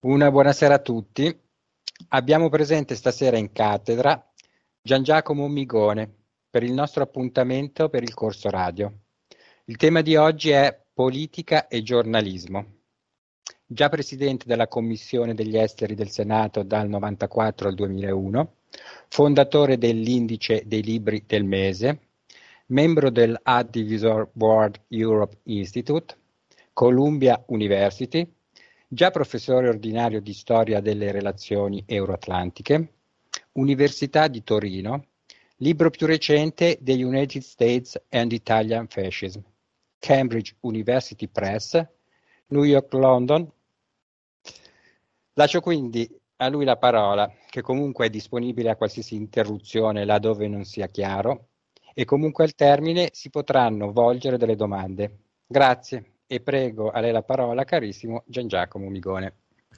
Una buonasera a tutti. Abbiamo presente stasera in cattedra Gian Giacomo Migone per il nostro appuntamento per il corso radio. Il tema di oggi è politica e giornalismo. Già presidente della Commissione degli Esteri del Senato dal 94 al 2001, fondatore dell'Indice dei Libri del Mese, membro del Advisor Board Europe Institute, Columbia University, già professore ordinario di Storia delle relazioni euroatlantiche, Università di Torino, libro più recente The United States and Italian Fascism, Cambridge University Press, New York-London. Lascio quindi a lui la parola, che comunque è disponibile a qualsiasi interruzione laddove non sia chiaro, e comunque al termine si potranno volgere delle domande. Grazie e prego a lei la parola, carissimo Gian Giacomo Migone.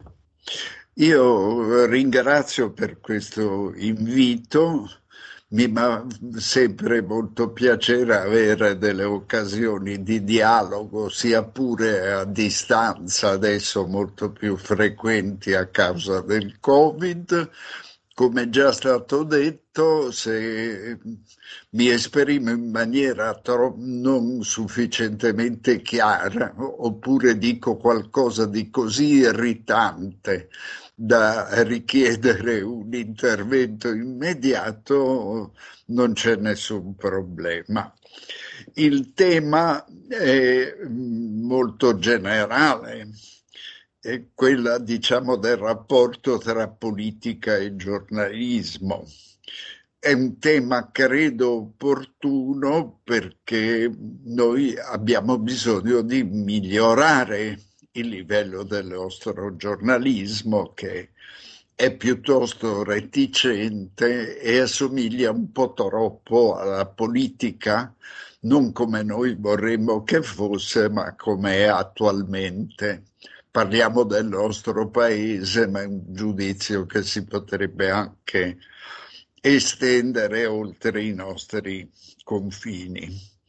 Io ringrazio per questo invito, mi fa sempre molto piacere avere delle occasioni di dialogo, sia pure a distanza, adesso molto più frequenti a causa del Covid. Come già stato detto, se mi esprimo in maniera non sufficientemente chiara, oppure dico qualcosa di così irritante da richiedere un intervento immediato, non c'è nessun problema. Il tema è molto generale, è quella, diciamo, del rapporto tra politica e giornalismo. È un tema, credo, opportuno perché noi abbiamo bisogno di migliorare il livello del nostro giornalismo, che è piuttosto reticente e assomiglia un po' troppo alla politica, non come noi vorremmo che fosse, ma come è attualmente. Parliamo del nostro paese, ma è un giudizio che si potrebbe anche estendere oltre i nostri confini.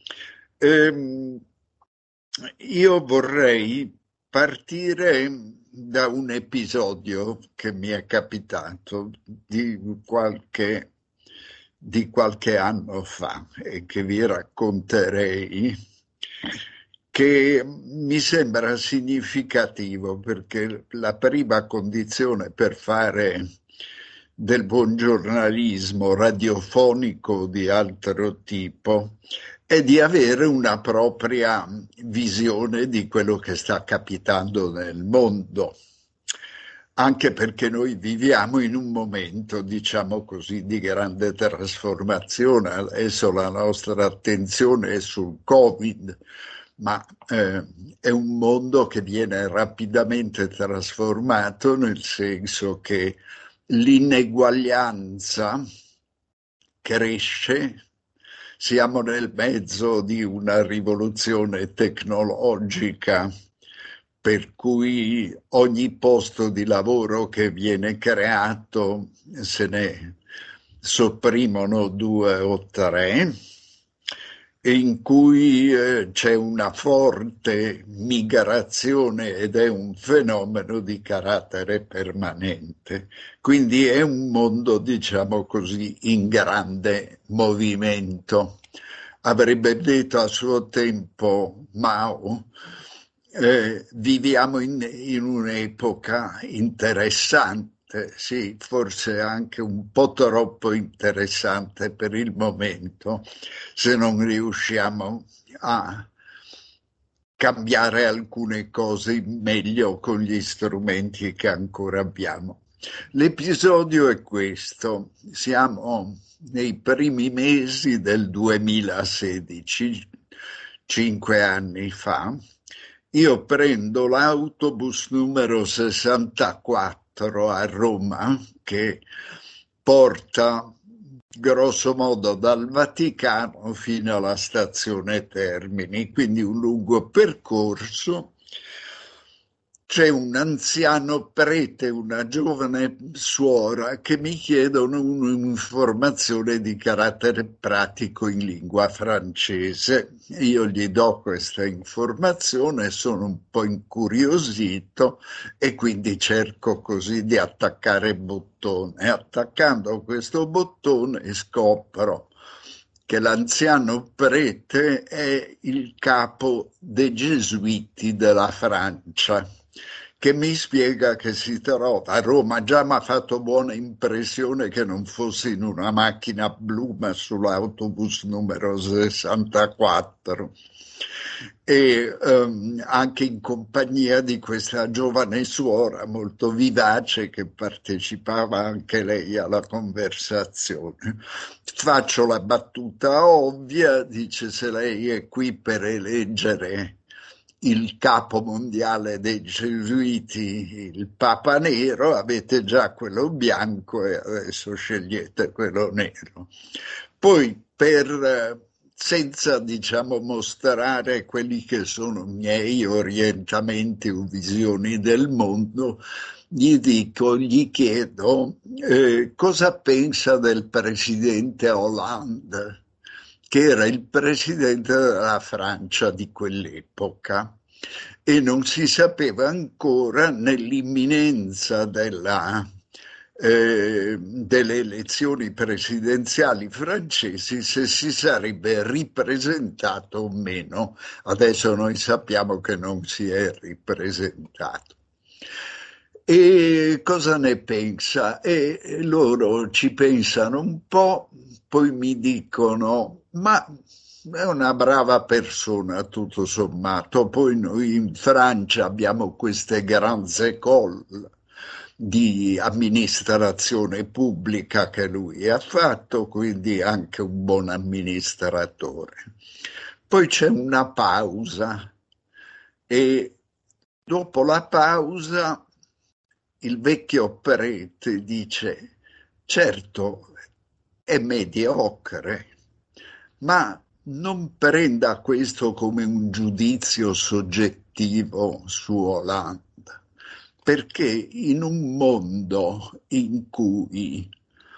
Io vorrei partire da un episodio che mi è capitato di qualche anno fa e che vi racconterei, che mi sembra significativo perché la prima condizione per fare del buon giornalismo radiofonico di altro tipo è di avere una propria visione di quello che sta capitando nel mondo, anche perché noi viviamo in un momento, diciamo così, di grande trasformazione. Adesso la nostra attenzione è sul Covid, ma è un mondo che viene rapidamente trasformato, nel senso che l'ineguaglianza cresce, siamo nel mezzo di una rivoluzione tecnologica per cui ogni posto di lavoro che viene creato se ne sopprimono 2 o 3, in cui c'è una forte migrazione ed è un fenomeno di carattere permanente. Quindi è un mondo, diciamo così, in grande movimento. Avrebbe detto a suo tempo Mao, viviamo in un'epoca interessante, sì, forse anche un po' troppo interessante per il momento, se non riusciamo a cambiare alcune cose in meglio con gli strumenti che ancora abbiamo. L'episodio è questo: siamo nei primi mesi del 2016, 5 anni fa. Io prendo l'autobus numero 64 a Roma, che porta grosso modo dal Vaticano fino alla stazione Termini, quindi un lungo percorso, c'è un anziano prete, una giovane suora che mi chiedono un'informazione di carattere pratico in lingua francese. Io gli do questa informazione, sono un po' incuriosito e quindi cerco così di attaccare il bottone. Attaccando questo bottone scopro che l'anziano prete è il capo dei Gesuiti della Francia, che mi spiega che si trova a Roma. Già mi ha fatto buona impressione che non fosse in una macchina blu, ma sull'autobus numero 64. E anche in compagnia di questa giovane suora molto vivace che partecipava anche lei alla conversazione. Faccio la battuta ovvia, dice: se lei è qui per eleggere il capo mondiale dei Gesuiti, il Papa Nero, avete già quello bianco e adesso scegliete quello nero. Poi senza diciamo mostrare quelli che sono miei orientamenti o visioni del mondo, gli chiedo cosa pensa del presidente Hollande, che era il presidente della Francia di quell'epoca, e non si sapeva ancora nell'imminenza delle elezioni presidenziali francesi se si sarebbe ripresentato o meno. Adesso noi sappiamo che non si è ripresentato. E cosa ne pensa? E loro ci pensano un po', poi mi dicono: ma è una brava persona tutto sommato. Poi noi in Francia abbiamo queste grandes écoles di amministrazione pubblica che lui ha fatto, quindi anche un buon amministratore. Poi c'è una pausa e dopo la pausa il vecchio prete dice: certo, è mediocre, ma non prenda questo come un giudizio soggettivo su Hollande, perché in un mondo in cui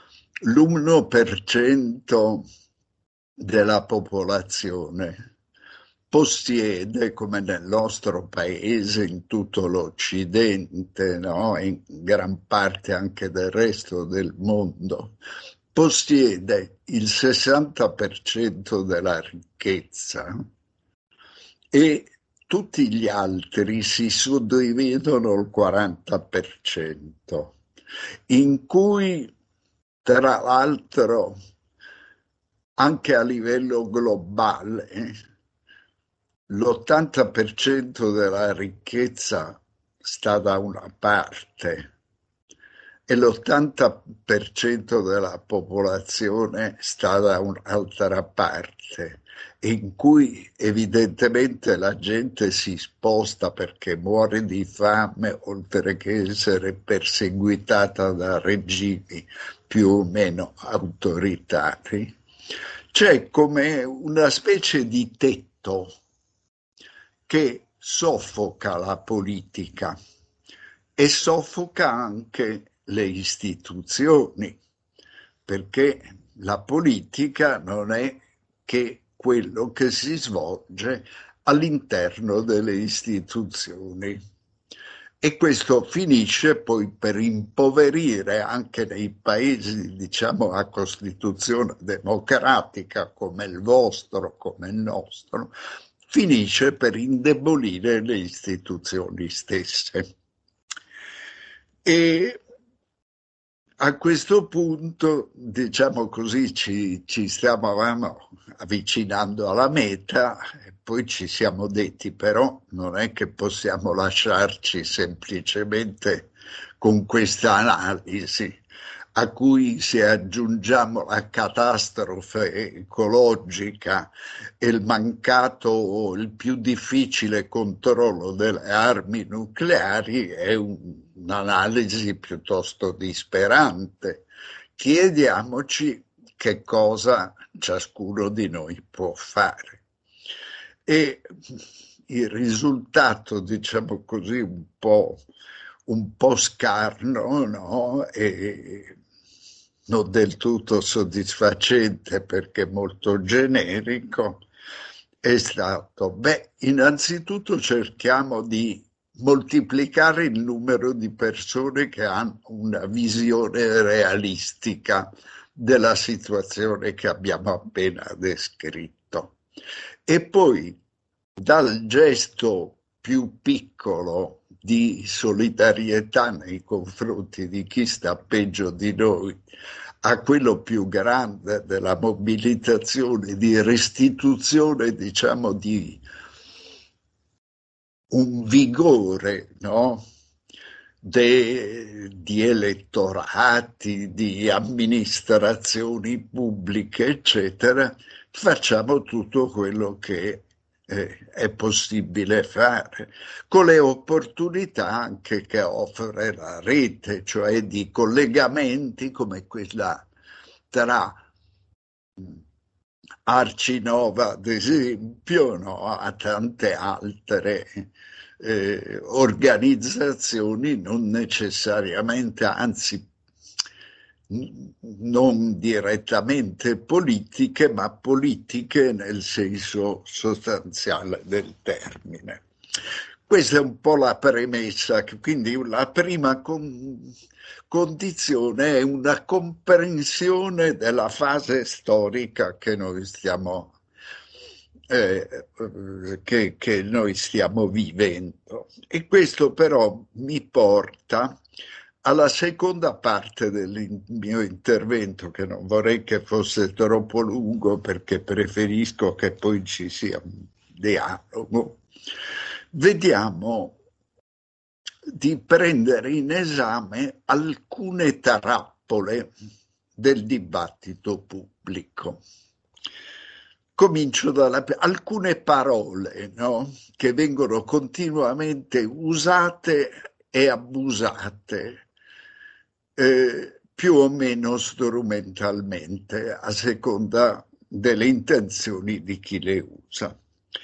l'1% della popolazione possiede, come nel nostro paese, in tutto l'Occidente, no? In gran parte anche del resto del mondo, possiede il 60% della ricchezza e tutti gli altri si suddividono il 40%, in cui tra l'altro anche a livello globale l'80% della ricchezza sta da una parte e l'80% della popolazione sta da un'altra parte, in cui evidentemente la gente si sposta perché muore di fame, oltre che essere perseguitata da regimi più o meno autoritari. C'è come una specie di tetto che soffoca la politica e soffoca anche le istituzioni, perché la politica non è che quello che si svolge all'interno delle istituzioni. E questo finisce poi per impoverire anche nei paesi, diciamo, a Costituzione democratica come il vostro, come il nostro, finisce per indebolire le istituzioni stesse. E a questo punto, diciamo così, ci stavamo avvicinando alla meta e poi ci siamo detti: però non è che possiamo lasciarci semplicemente con questa analisi, a cui se aggiungiamo la catastrofe ecologica e il mancato o il più difficile controllo delle armi nucleari, è un'analisi piuttosto disperante. Chiediamoci che cosa ciascuno di noi può fare. E il risultato, diciamo così, un po' scarno, no? E non del tutto soddisfacente perché molto generico, è stato, innanzitutto cerchiamo di moltiplicare il numero di persone che hanno una visione realistica della situazione che abbiamo appena descritto. E poi dal gesto più piccolo di solidarietà nei confronti di chi sta peggio di noi a quello più grande della mobilitazione, di restituzione, diciamo, di un vigore, no? Di elettorati, di amministrazioni pubbliche, eccetera, facciamo tutto quello che è possibile fare, con le opportunità anche che offre la rete, cioè di collegamenti come quella tra Arcinova, ad esempio, no, a tante altre organizzazioni non necessariamente, anzi non direttamente politiche, ma politiche nel senso sostanziale del termine. Questa è un po' la premessa, quindi la prima condizione è una comprensione della fase storica che noi stiamo che noi stiamo vivendo. E questo però mi porta alla seconda parte del mio intervento, che non vorrei che fosse troppo lungo perché preferisco che poi ci sia un dialogo. Vediamo di prendere in esame alcune trappole del dibattito pubblico. Comincio da alcune parole, no? Che vengono continuamente usate e abusate, più o meno strumentalmente, a seconda delle intenzioni di chi le usa.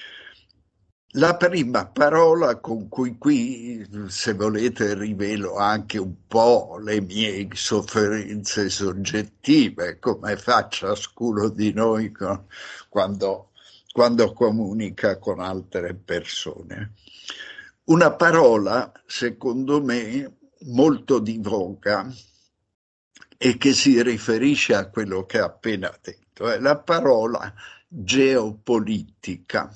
La prima parola con cui qui, se volete, rivelo anche un po' le mie sofferenze soggettive, come fa ciascuno di noi quando comunica con altre persone. Una parola, secondo me, molto di voga e che si riferisce a quello che ho appena detto, è la parola geopolitica.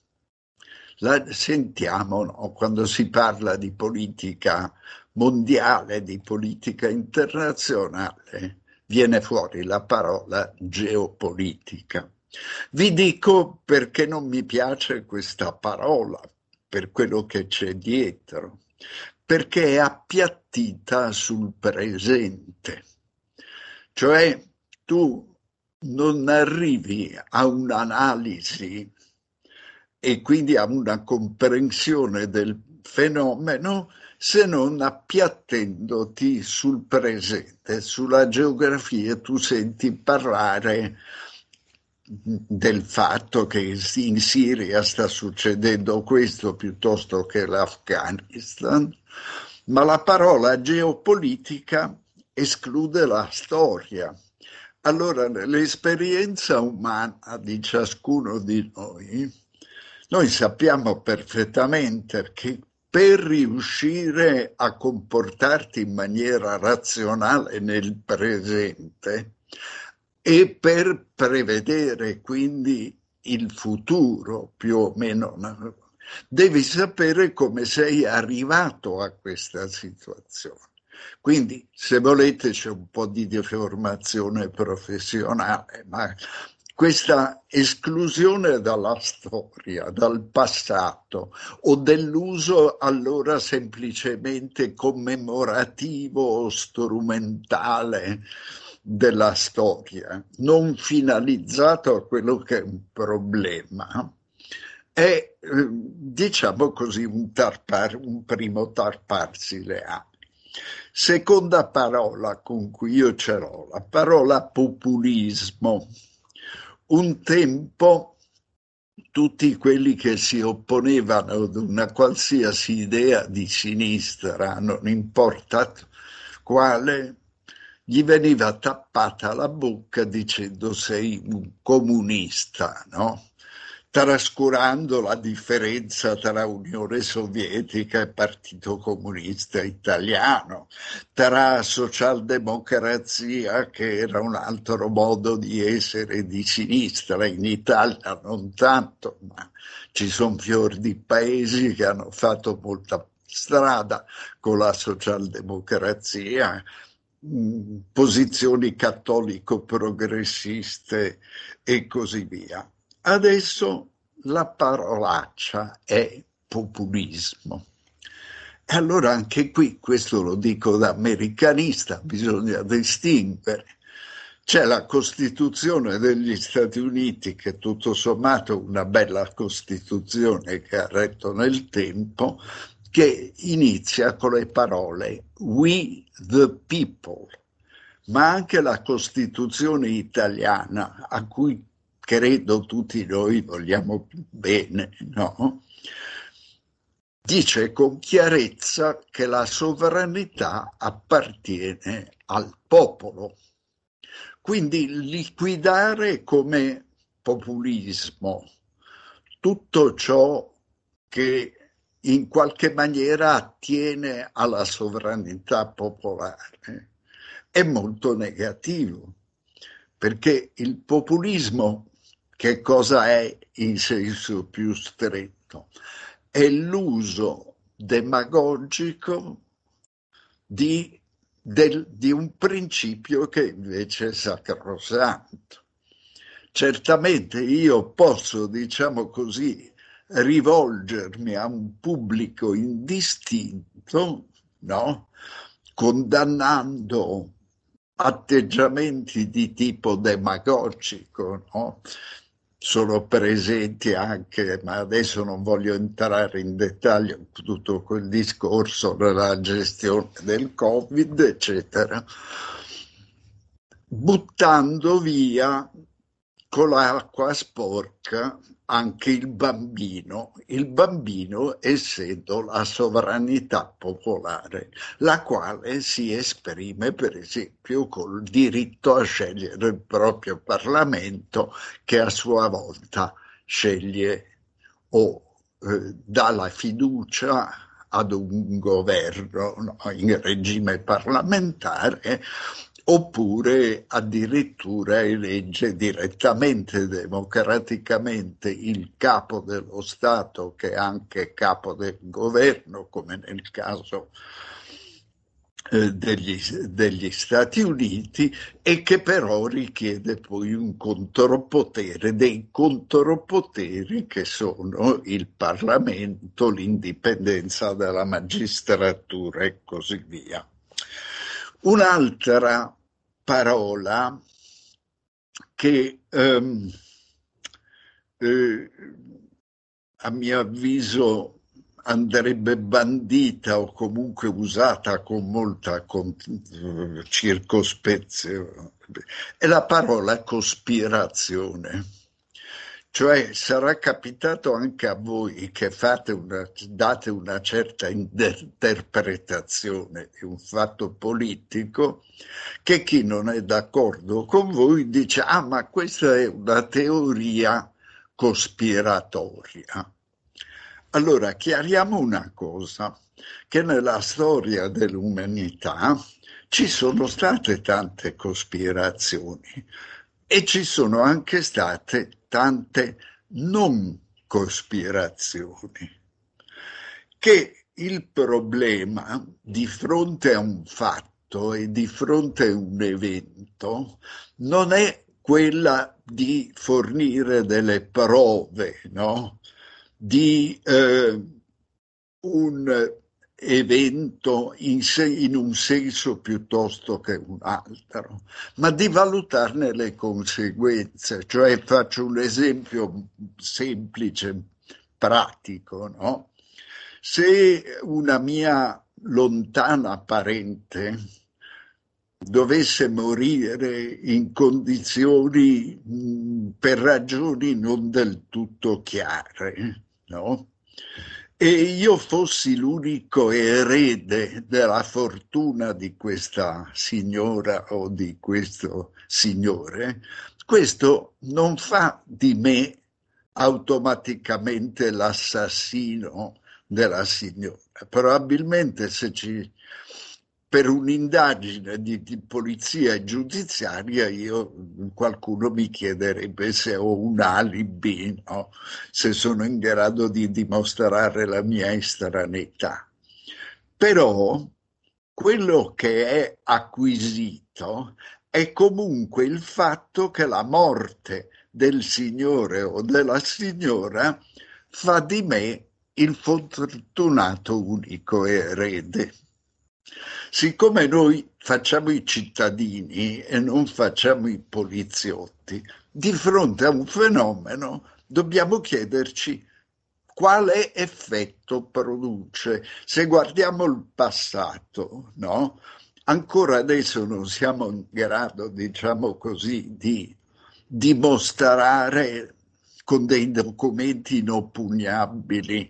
La sentiamo, no? Quando si parla di politica mondiale, di politica internazionale, viene fuori la parola geopolitica. Vi dico perché non mi piace questa parola, per quello che c'è dietro, perché è appiattita sul presente. Cioè tu non arrivi a un'analisi e quindi a una comprensione del fenomeno se non appiattendoti sul presente. Sulla geografia tu senti parlare del fatto che in Siria sta succedendo questo piuttosto che l'Afghanistan, ma la parola geopolitica esclude la storia. Allora, nell'esperienza umana di ciascuno di noi sappiamo perfettamente che per riuscire a comportarti in maniera razionale nel presente e per prevedere quindi il futuro più o meno, devi sapere come sei arrivato a questa situazione. Quindi, se volete, c'è un po' di deformazione professionale, ma questa esclusione dalla storia, dal passato o dell'uso allora semplicemente commemorativo o strumentale della storia, non finalizzato a quello che è un problema, è, diciamo così, un primo tarparsi le ali. Seconda parola con cui io ce l'ho, la parola populismo. Un tempo tutti quelli che si opponevano ad una qualsiasi idea di sinistra, non importa quale, gli veniva tappata la bocca dicendo sei un comunista, no? Trascurando la differenza tra Unione Sovietica e Partito Comunista Italiano, tra socialdemocrazia, che era un altro modo di essere di sinistra. In Italia non tanto, ma ci sono fior di paesi che hanno fatto molta strada con la socialdemocrazia, posizioni cattolico-progressiste e così via. Adesso la parolaccia è populismo. E allora anche qui, questo lo dico da americanista, bisogna distinguere. C'è la Costituzione degli Stati Uniti, che tutto sommato è una bella Costituzione che ha retto nel tempo, che inizia con le parole "We the people", ma anche la Costituzione italiana, a cui credo tutti noi vogliamo bene, no? Dice con chiarezza che la sovranità appartiene al popolo. Quindi liquidare come populismo tutto ciò che in qualche maniera attiene alla sovranità popolare è molto negativo, perché il populismo, che cosa è in senso più stretto? È l'uso demagogico di un principio che invece è sacrosanto. Certamente io posso, diciamo così, rivolgermi a un pubblico indistinto, no? Condannando atteggiamenti di tipo demagogico, no? Sono presenti anche, ma adesso non voglio entrare in dettaglio, tutto quel discorso della gestione del Covid, eccetera, buttando via con l'acqua sporca anche il bambino essendo la sovranità popolare, la quale si esprime per esempio col diritto a scegliere il proprio Parlamento, che a sua volta sceglie o dà la fiducia ad un governo, no, in regime parlamentare, oppure addirittura elegge direttamente, democraticamente, il capo dello Stato, che è anche capo del governo, come nel caso degli Stati Uniti, e che però richiede poi un contropotere, dei contropoteri che sono il Parlamento, l'indipendenza della magistratura e così via. Un'altra parola che a mio avviso andrebbe bandita o comunque usata con molta circospezione è la parola cospirazione. Cioè sarà capitato anche a voi che date una certa interpretazione di un fatto politico, che chi non è d'accordo con voi dice: ah, ma questa è una teoria cospiratoria. Allora chiariamo una cosa, che nella storia dell'umanità ci sono state tante cospirazioni e ci sono anche state tante non cospirazioni, che il problema di fronte a un fatto e di fronte a un evento non è quella di fornire delle prove, no? Di un evento in un senso piuttosto che un altro, ma di valutarne le conseguenze. Cioè, faccio un esempio semplice, pratico, no? Se una mia lontana parente dovesse morire in condizioni per ragioni non del tutto chiare, no? E io fossi l'unico erede della fortuna di questa signora o di questo signore, questo non fa di me automaticamente l'assassino della signora. Probabilmente per un'indagine di polizia giudiziaria qualcuno mi chiederebbe se ho un alibi, no? Se sono in grado di dimostrare la mia estraneità. Però quello che è acquisito è comunque il fatto che la morte del signore o della signora fa di me il fortunato unico erede. Siccome noi facciamo i cittadini e non facciamo i poliziotti, di fronte a un fenomeno dobbiamo chiederci quale effetto produce. Se guardiamo il passato, no? Ancora adesso non siamo in grado, diciamo così, di dimostrare con dei documenti inoppugnabili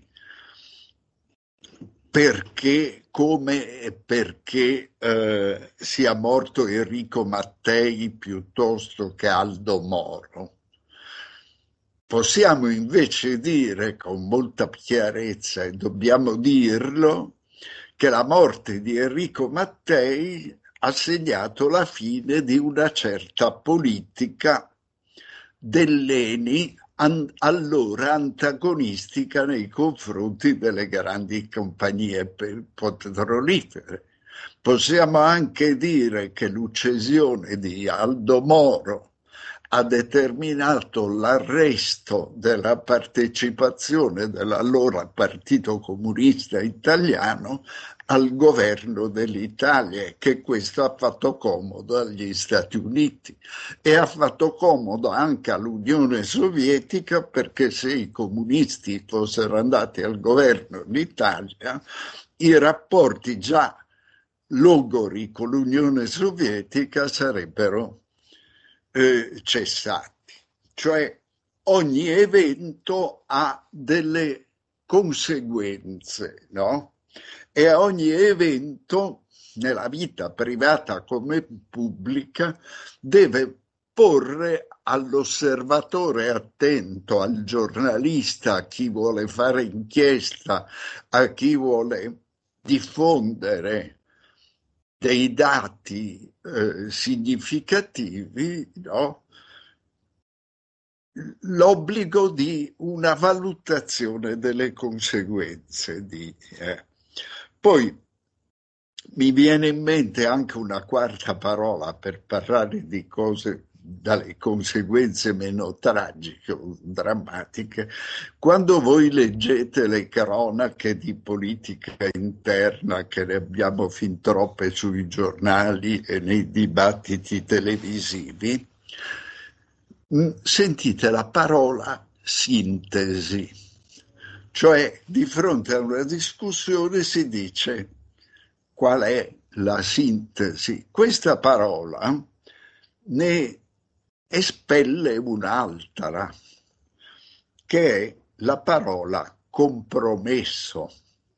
come e perché sia morto Enrico Mattei piuttosto che Aldo Moro. Possiamo invece dire con molta chiarezza, e dobbiamo dirlo, che la morte di Enrico Mattei ha segnato la fine di una certa politica dell'ENI, allora antagonistica nei confronti delle grandi compagnie petrolifere. Possiamo anche dire che l'uccisione di Aldo Moro ha determinato l'arresto della partecipazione dell'allora Partito Comunista Italiano al governo dell'Italia, e che questo ha fatto comodo agli Stati Uniti e ha fatto comodo anche all'Unione Sovietica, perché se i comunisti fossero andati al governo in Italia, i rapporti già logori con l'Unione Sovietica sarebbero cessati. Cioè ogni evento ha delle conseguenze, no? E ogni evento nella vita privata come pubblica deve porre all'osservatore attento, al giornalista, a chi vuole fare inchiesta, a chi vuole diffondere dei dati significativi, no? L'obbligo di una valutazione delle conseguenze. Poi mi viene in mente anche una quarta parola per parlare di cose dalle conseguenze meno tragiche o drammatiche. Quando voi leggete le cronache di politica interna, che ne abbiamo fin troppe sui giornali e nei dibattiti televisivi, sentite la parola sintesi, cioè di fronte a una discussione si dice qual è la sintesi. Questa parola ne espelle un'altra, che è la parola compromesso,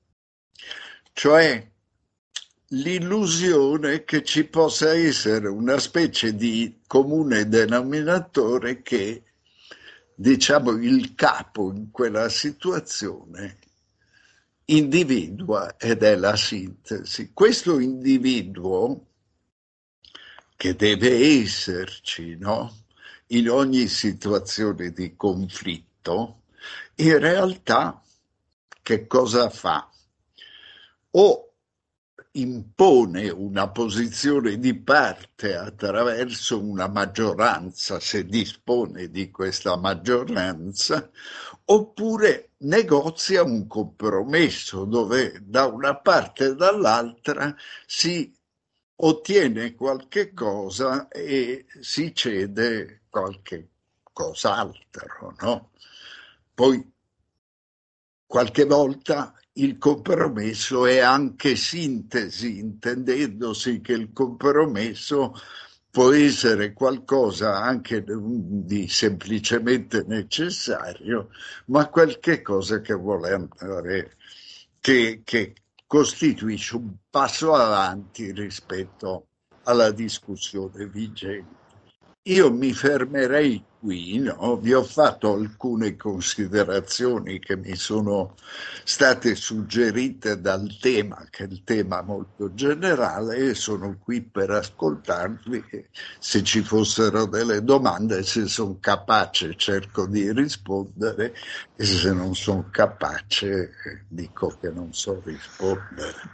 cioè l'illusione che ci possa essere una specie di comune denominatore che, diciamo, il capo in quella situazione individua ed è la sintesi. Questo individuo, che deve esserci, no? In ogni situazione di conflitto, in realtà che cosa fa? O impone una posizione di parte attraverso una maggioranza, se dispone di questa maggioranza, oppure negozia un compromesso dove da una parte e dall'altra si ottiene qualche cosa e si cede qualche cos'altro, no? Poi qualche volta il compromesso è anche sintesi, intendendosi che il compromesso può essere qualcosa anche di semplicemente necessario, ma qualche cosa che vuole andare, che costituisce un passo avanti rispetto alla discussione vigente. Io mi fermerei qui, no? Vi ho fatto alcune considerazioni che mi sono state suggerite dal tema, che è il tema molto generale, e sono qui per ascoltarvi. Se ci fossero delle domande, se sono capace cerco di rispondere, e se non sono capace dico che non so rispondere.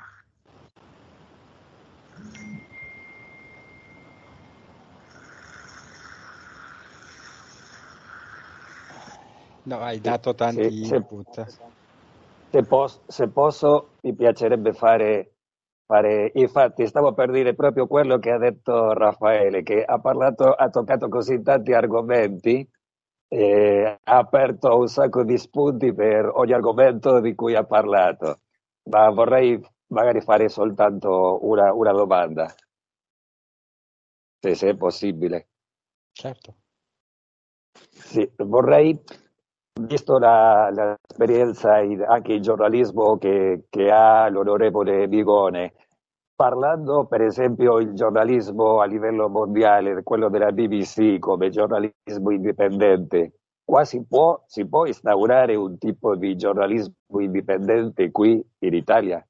No, hai Sì, dato sì, tanti input. se posso, mi piacerebbe infatti stavo per dire proprio quello che ha detto Raffaele, che ha toccato così tanti argomenti, ha aperto un sacco di spunti per ogni argomento di cui ha parlato, ma vorrei magari fare soltanto una domanda, se è possibile. Certo. Sì, vorrei, visto l'esperienza anche in giornalismo che ha l'onorevole Bigone, parlando per esempio il giornalismo a livello mondiale, quello della BBC come giornalismo indipendente, qua si può instaurare un tipo di giornalismo indipendente qui in Italia?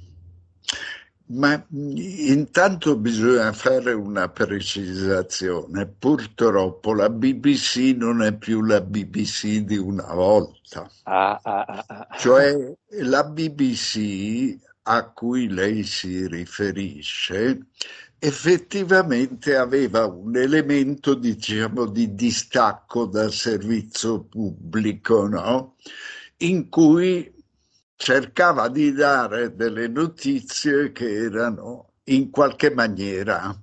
Ma intanto bisogna fare una precisazione. Purtroppo la BBC non è più la BBC di una volta. Ah, ah, ah, ah. Cioè la BBC a cui lei si riferisce effettivamente aveva un elemento, diciamo, di distacco dal servizio pubblico, no? In cui cercava di dare delle notizie che erano in qualche maniera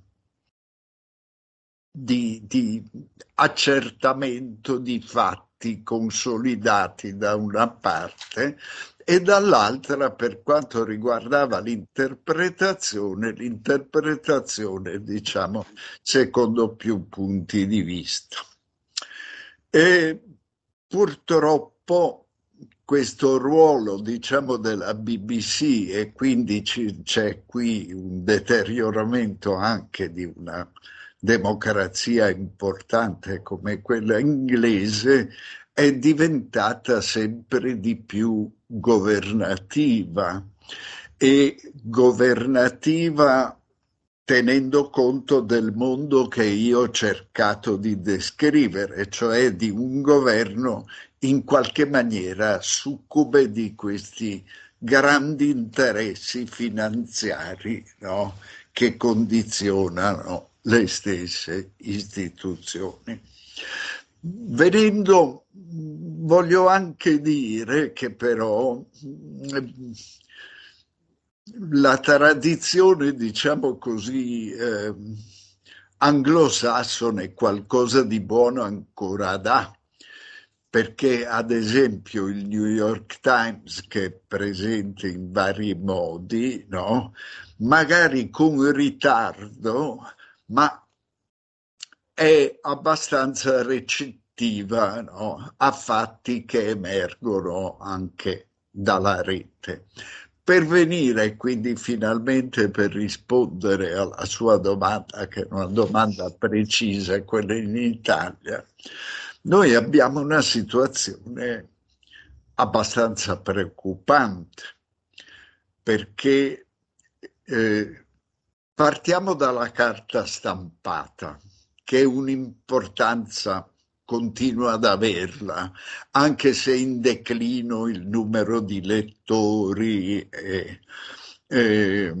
di accertamento di fatti consolidati da una parte e dall'altra, per quanto riguardava l'interpretazione, diciamo, secondo più punti di vista. E purtroppo questo ruolo, diciamo, della BBC, e quindi c'è qui un deterioramento anche di una democrazia importante come quella inglese, è diventata sempre di più governativa tenendo conto del mondo che io ho cercato di descrivere, cioè di un governo in qualche maniera succube di questi grandi interessi finanziari, no? Che condizionano le stesse istituzioni. Voglio anche dire che però la tradizione, diciamo così, anglosassone qualcosa di buono ancora dà, perché ad esempio il New York Times, che è presente in vari modi, no? Magari con ritardo, ma è abbastanza recettiva, no? A fatti che emergono anche dalla rete. Per venire quindi finalmente per rispondere alla sua domanda, che è una domanda precisa, quella in Italia, noi abbiamo una situazione abbastanza preoccupante, perché partiamo dalla carta stampata, che un'importanza continua ad averla, anche se in declino il numero di lettori e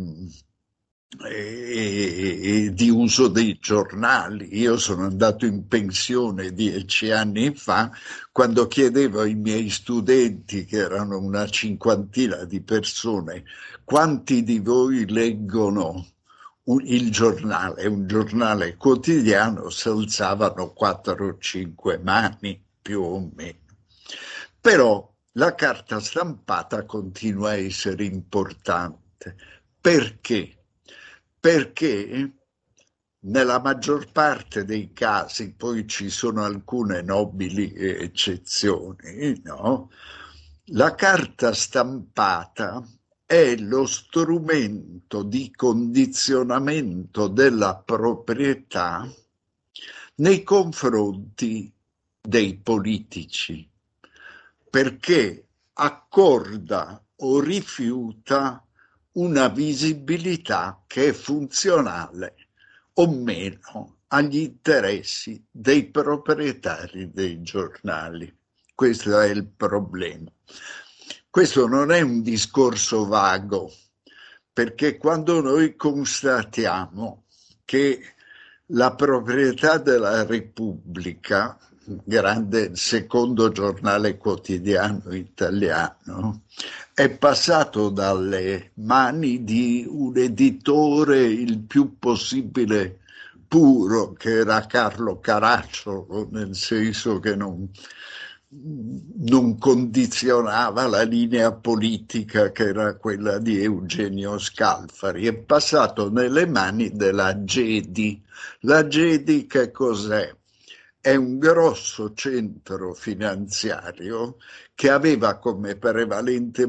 di uso dei giornali. Io sono andato in pensione 10 anni fa, quando chiedevo ai miei studenti, che erano una cinquantina di persone, quanti di voi leggono il giornale, un giornale quotidiano, si alzavano 4 o 5 mani più o meno. Però la carta stampata continua a essere importante. Perché? Perché nella maggior parte dei casi, poi ci sono alcune nobili eccezioni, no? La carta stampata è lo strumento di condizionamento della proprietà nei confronti dei politici, perché accorda o rifiuta una visibilità che è funzionale o meno agli interessi dei proprietari dei giornali. Questo è il problema. Questo non è un discorso vago, perché quando noi constatiamo che la proprietà della Repubblica, grande secondo giornale quotidiano italiano, è passato dalle mani di un editore il più possibile puro, che era Carlo Caracciolo, nel senso che non condizionava la linea politica che era quella di Eugenio Scalfari, è passato nelle mani della GEDI. La GEDI che cos'è? È un grosso centro finanziario che aveva come prevalente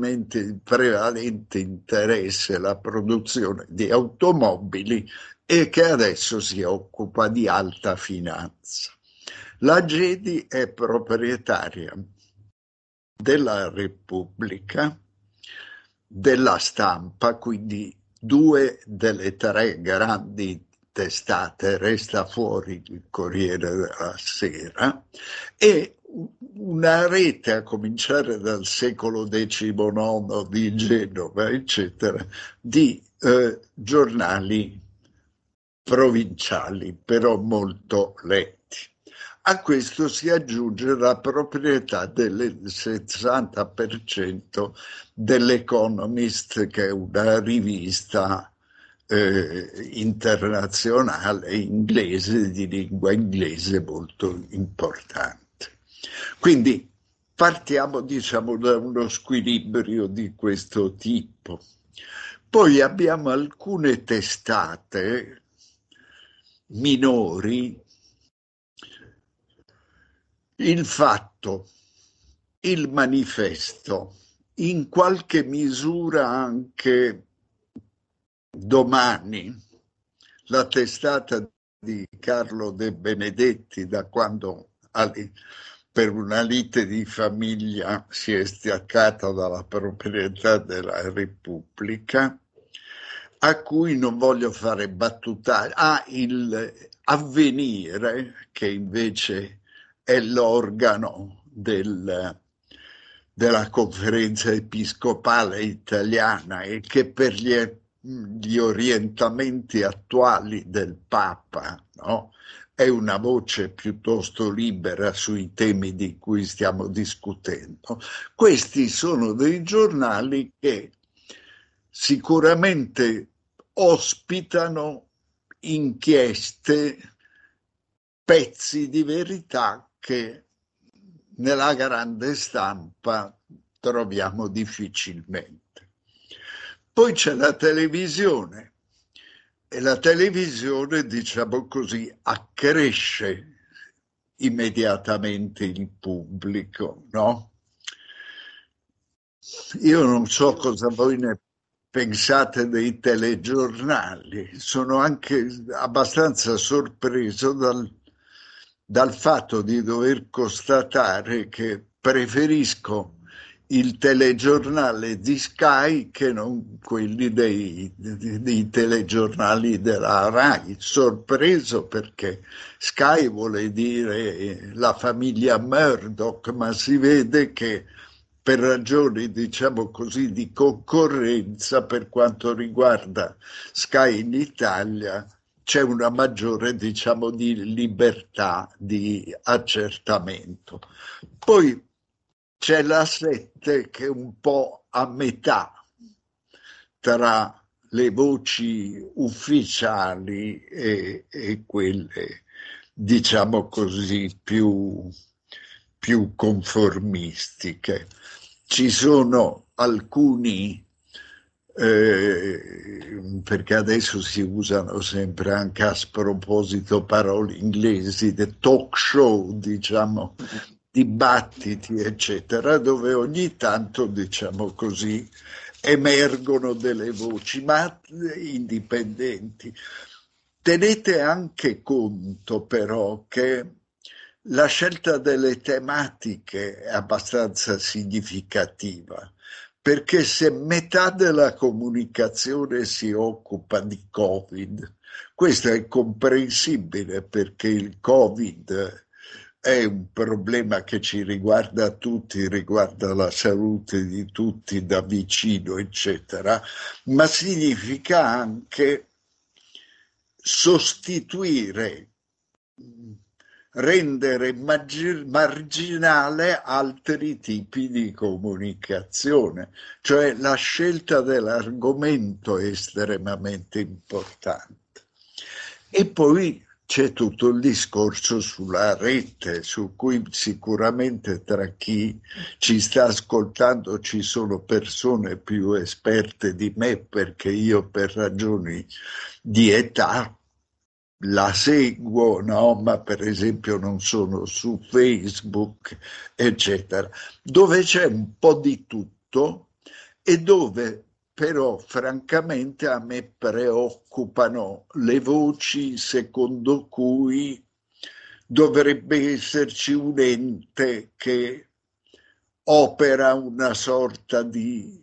interesse la produzione di automobili e che adesso si occupa di alta finanza. La GEDI è proprietaria della Repubblica, della Stampa, quindi 2 delle 3 grandi testate, resta fuori il Corriere della Sera, e una rete, a cominciare dal secolo XIX di Genova, eccetera, di giornali provinciali, però molto letti. A questo si aggiunge la proprietà del 60% dell'Economist, che è una rivista internazionale inglese, di lingua inglese molto importante. Quindi partiamo, diciamo, da uno squilibrio di questo tipo. Poi abbiamo alcune testate minori. Il Fatto, il Manifesto, in qualche misura anche Domani, la testata di Carlo De Benedetti, da quando per una lite di famiglia si è staccata dalla proprietà della Repubblica, a cui non voglio fare battutare, il Avvenire, che invece è l'organo della Conferenza Episcopale Italiana e che per gli orientamenti attuali del Papa, no? È una voce piuttosto libera sui temi di cui stiamo discutendo. Questi sono dei giornali che sicuramente ospitano inchieste, pezzi di verità che nella grande stampa troviamo difficilmente. Poi c'è la televisione e la televisione, diciamo così, accresce immediatamente il pubblico, no? Io non so cosa voi ne pensate dei telegiornali, sono anche abbastanza sorpreso dal fatto di dover constatare che preferisco il telegiornale di Sky che non quelli dei telegiornali della Rai. Sorpreso perché Sky vuole dire la famiglia Murdoch, ma si vede che per ragioni, diciamo così, di concorrenza per quanto riguarda Sky in Italia, c'è una maggiore, diciamo, di libertà di accertamento. Poi c'è la 7 che è un po' a metà tra le voci ufficiali e quelle, diciamo così, più conformistiche. ci sono alcuni, perché adesso si usano sempre anche a sproposito parole inglesi, the talk show, diciamo, dibattiti, eccetera, dove ogni tanto, diciamo così, emergono delle voci, ma indipendenti. Tenete anche conto però che la scelta delle tematiche è abbastanza significativa, perché se metà della comunicazione si occupa di Covid, questo è comprensibile perché il Covid è un problema che ci riguarda tutti, riguarda la salute di tutti da vicino, eccetera, ma significa anche sostituire, rendere marginale altri tipi di comunicazione, cioè la scelta dell'argomento è estremamente importante. E poi c'è tutto il discorso sulla rete, su cui sicuramente tra chi ci sta ascoltando ci sono persone più esperte di me, perché io per ragioni di età la seguo, no? Ma per esempio non sono su Facebook, eccetera, dove c'è un po' di tutto e dove però francamente a me preoccupano le voci secondo cui dovrebbe esserci un ente che opera una sorta di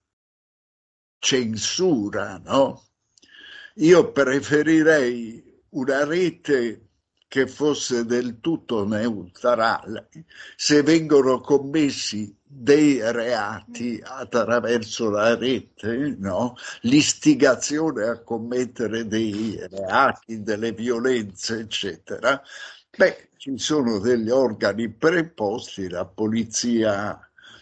censura, no? Io preferirei una rete che fosse del tutto neutrale. Se vengono commessi dei reati attraverso la rete, no? L'istigazione a commettere dei reati, delle violenze, eccetera, beh, ci sono degli organi preposti, la polizia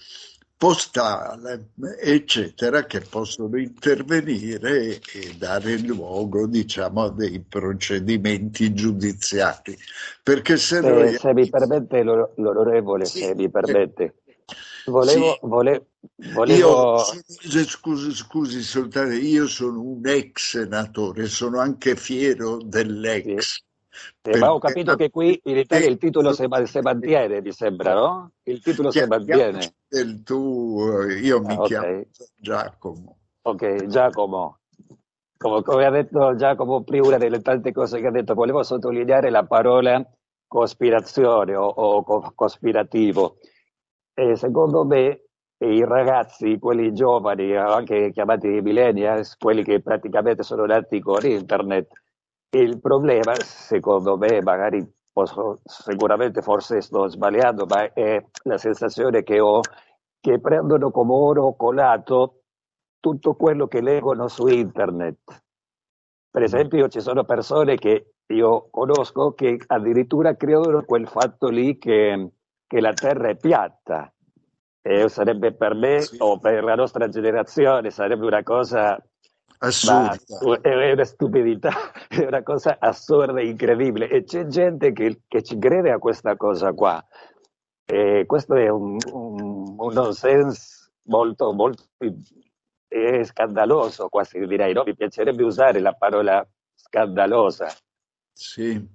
postale, eccetera, che possono intervenire e dare luogo, diciamo, a dei procedimenti giudiziari. Perché se noi... Se mi permette, l'onorevole, Sì, se mi permette, sì. Io, volevo, scusi soltanto, io sono un ex senatore, sono anche fiero sì, dell'ex, ma ho perché capito che qui in Italia il titolo se mantiene, mi sembra, no? Il titolo si chiamiamoci mantiene. del tu, io mi Ah, chiamo ok, Giacomo. ok, Giacomo. Come ha detto Giacomo prima delle tante cose che ha detto, volevo sottolineare la parola cospirazione o cospirativo. E secondo me i ragazzi, quelli giovani, anche chiamati millennials, quelli che praticamente sono nati con internet, il problema, secondo me, magari sicuramente forse sto sbagliando, ma è la sensazione che ho che prendono come oro colato tutto quello che leggono su internet. Per esempio, ci sono persone che io conosco che addirittura credono quel fatto lì che la Terra è piatta. E sarebbe per me Sì, o per la nostra generazione sarebbe una cosa, ma assurda. è una stupidità, è una cosa assurda e incredibile. E c'è gente che ci crede a questa cosa qua. E questo è un nonsense molto, molto è scandaloso, quasi direi, no? Mi piacerebbe usare la parola scandalosa. Sì,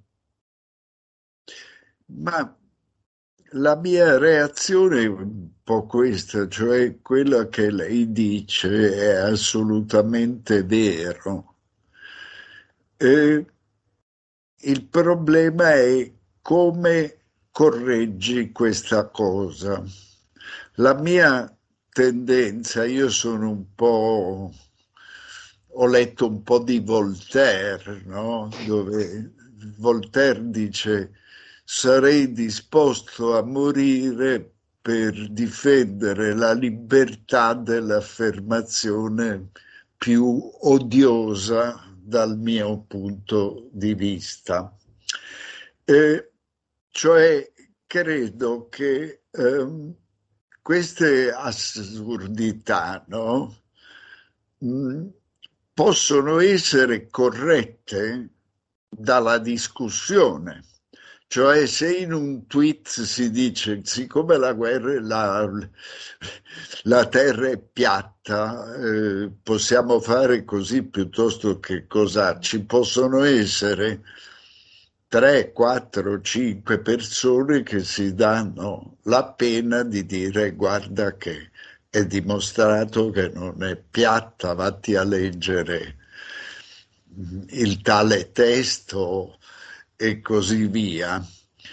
ma la mia reazione è un po' questa, cioè quello che lei dice è assolutamente vero. E il problema è come correggi questa cosa. La mia tendenza, io sono un po', ho letto un po' di Voltaire, no? Dove Voltaire dice sarei disposto a morire per difendere la libertà dell'affermazione più odiosa dal mio punto di vista. E cioè credo che queste assurdità, no? mh, possono essere corrette dalla discussione. Cioè, se in un tweet si dice, siccome la Terra è piatta, possiamo fare così piuttosto che cos'ha, ci possono essere 3, 4, 5 persone che si danno la pena di dire guarda che è dimostrato che non è piatta, vatti a leggere il tale testo e così via.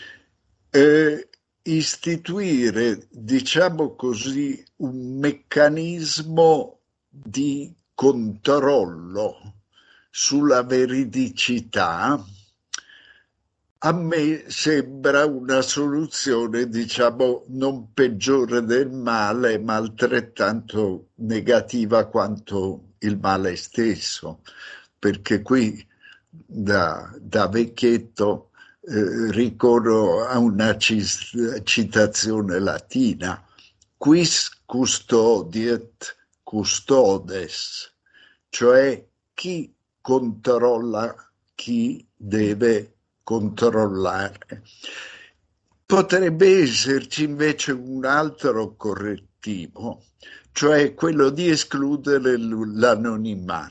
Istituire, diciamo così, un meccanismo di controllo sulla veridicità a me sembra una soluzione, diciamo, non peggiore del male, ma altrettanto negativa quanto il male stesso, perché qui da vecchietto ricorro a una citazione latina: quis custodiet custodes, cioè chi controlla chi deve controllare. Potrebbe esserci invece un altro correttivo, cioè quello di escludere l'anonimato.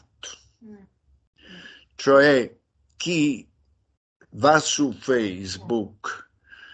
Cioè chi va su Facebook,